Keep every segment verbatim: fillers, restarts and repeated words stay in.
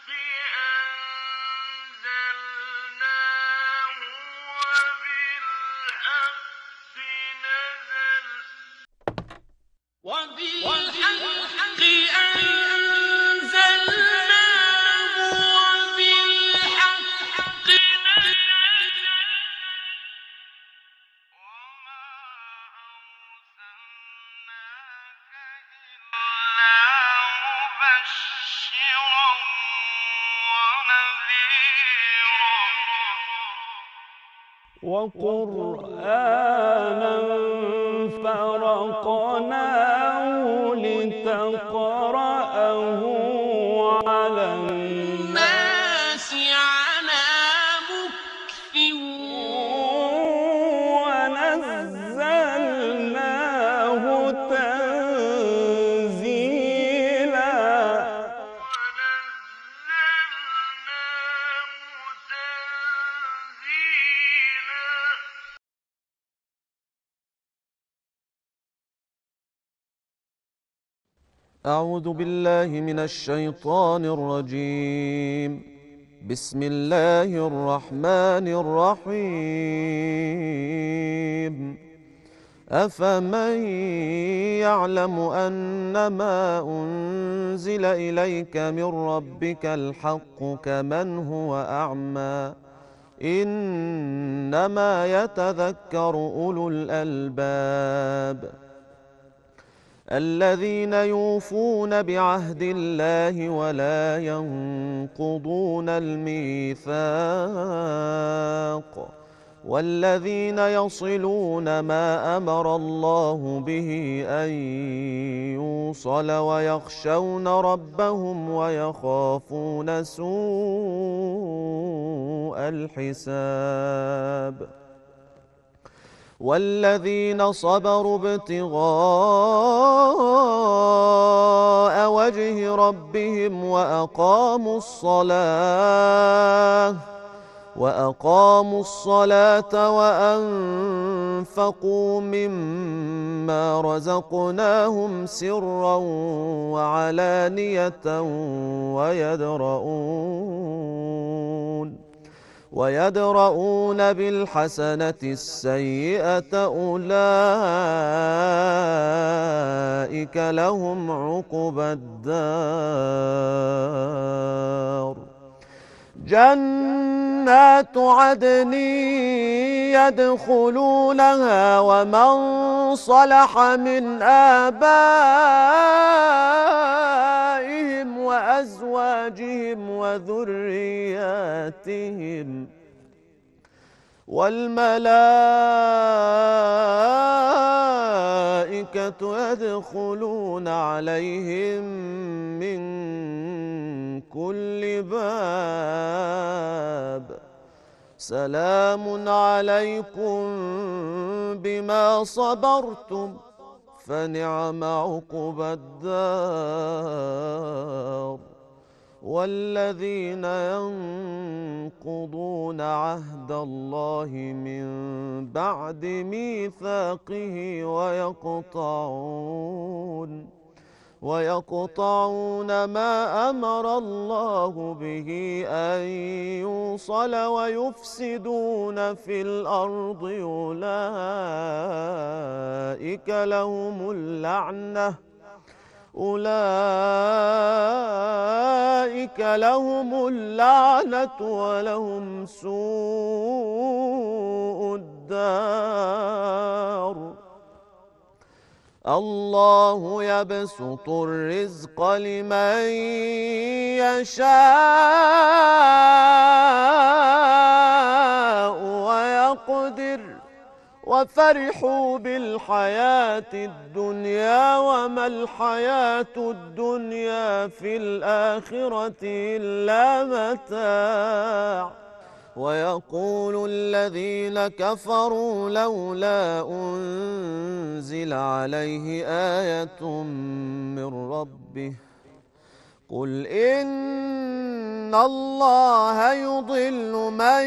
وبالحق أنزلناه وبالحق نزل وما أرسلناك إلا مبشرا ونذيرا وقرآنا فرقناه لتقرأه على الناس على مكث ونزلناه تنزيلا أعوذ بالله من الشيطان الرجيم. بسم الله الرحمن الرحيم. أفمن يعلم أنما أنزل إليك من ربك الحق كمن هو أعمى إنما يتذكر أولو الألباب الذين يوفون بعهد الله ولا ينقضون الميثاق والذين يصلون ما أمر الله به أن يوصل ويخشون ربهم ويخافون سوء الحساب والذين صبروا ابتغاء وجه ربهم وأقاموا الصلاة وأقاموا الصلاة وأنفقوا مما رزقناهم سرا وعلانية ويدرؤون ويدرؤون بالحسنة السيئة أولئك لهم عقبى الدار جنات عدن يدخلونها ومن صلح من آبائهم وأزواجهم وذرياتهم والملائكة يدخلون عليهم من كل باب سلام عليكم بما صبرتم فنعم عقبى الدار والذين ينقضون عهد الله من بعد ميثاقه ويقطعون ويقطعون ما أمر الله به أن يوصل ويفسدون في الأرض أولئك لهم اللعنة أولئك لهم اللعنة ولهم سوء الدار الله يبسط الرزق لمن يشاء ويقدر وفرحوا بالحياة الدنيا وما الحياة الدنيا في الآخرة إلا متاع ويقول الذين كفروا لولا أنزل عليه آية من ربه قل إن الله يضل من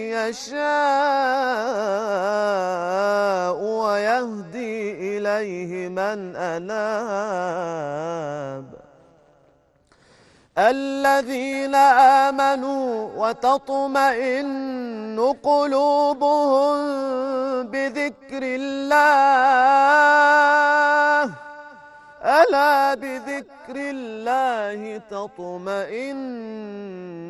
يشاء ويهدي إليه من أناب الذين آمنوا وتطمئن قلوبهم بذكر الله ألا بذكر الله تطمئن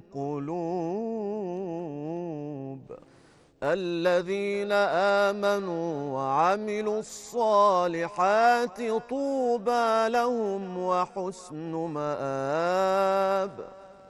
القلوب الذين آمنوا وعملوا الصالحات طوبى لهم وحسن مآب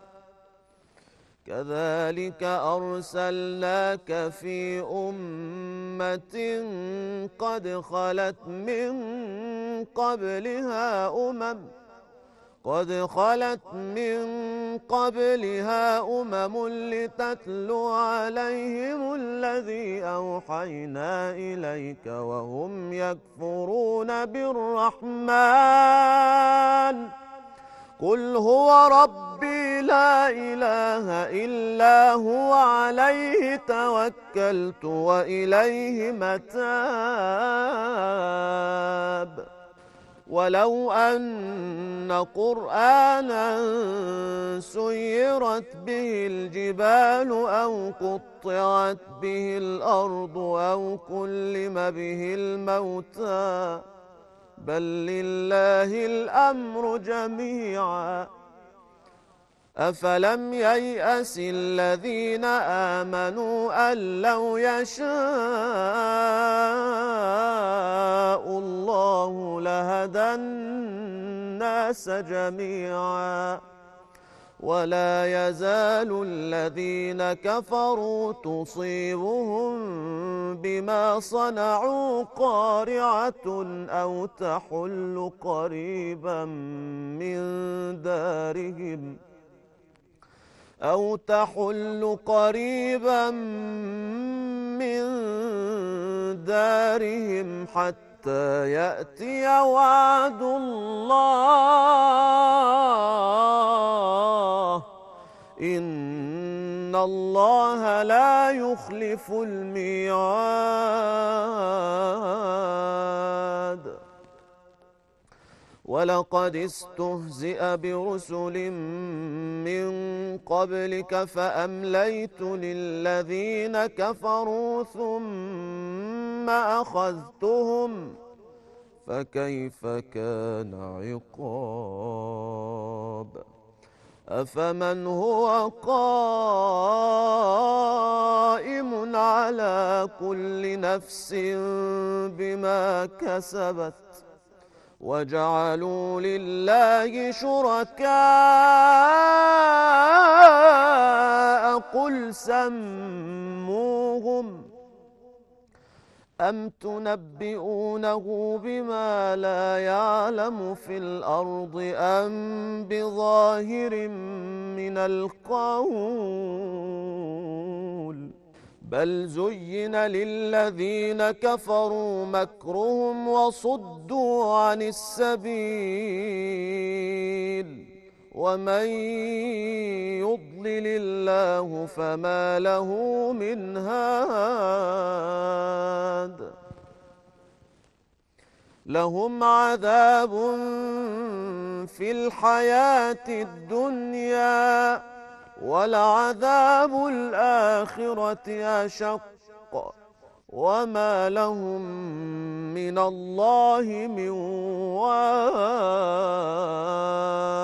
كذلك أرسلناك في أمة قد خلت من قبلها أمم قد خلت من قبلها أمم لتتلو عليهم الذي أوحينا إليك وهم يكفرون بالرحمن قل هو ربي لا إله إلا هو عليه توكلت وإليه متاب ولو أن قرآنا سيرت به الجبال أو قطعت به الأرض أو كلم به الموتى بل لله الأمر جميعا أفلم ييأس الذين آمنوا أن لو يشاء الله لهدى الناس جميعا ولا يزال الذين كفروا تصيبهم بما صنعوا قارعة أو تحل قريبا من دارهم أو تحل قريبا من دارهم حتى يأتي وعد الله إن الله لا يخلف الميعاد ولقد استهزئ برسل من قبلك فأمليت للذين كفروا ثم أخذتهم فكيف كان عقاب أفمن هو قائم على كل نفس بما كسبت وجعلوا لله شركاء قل سموهم أم تنبئونه بما لا يعلم في الأرض أم بظاهر من القول بل زين للذين كفروا مكرهم وصدوا عن السبيل ومن يضلل الله فما له من هاد لهم عذاب في الحياة الدنيا ولعذاب الآخرة أشق وما لهم من الله من واق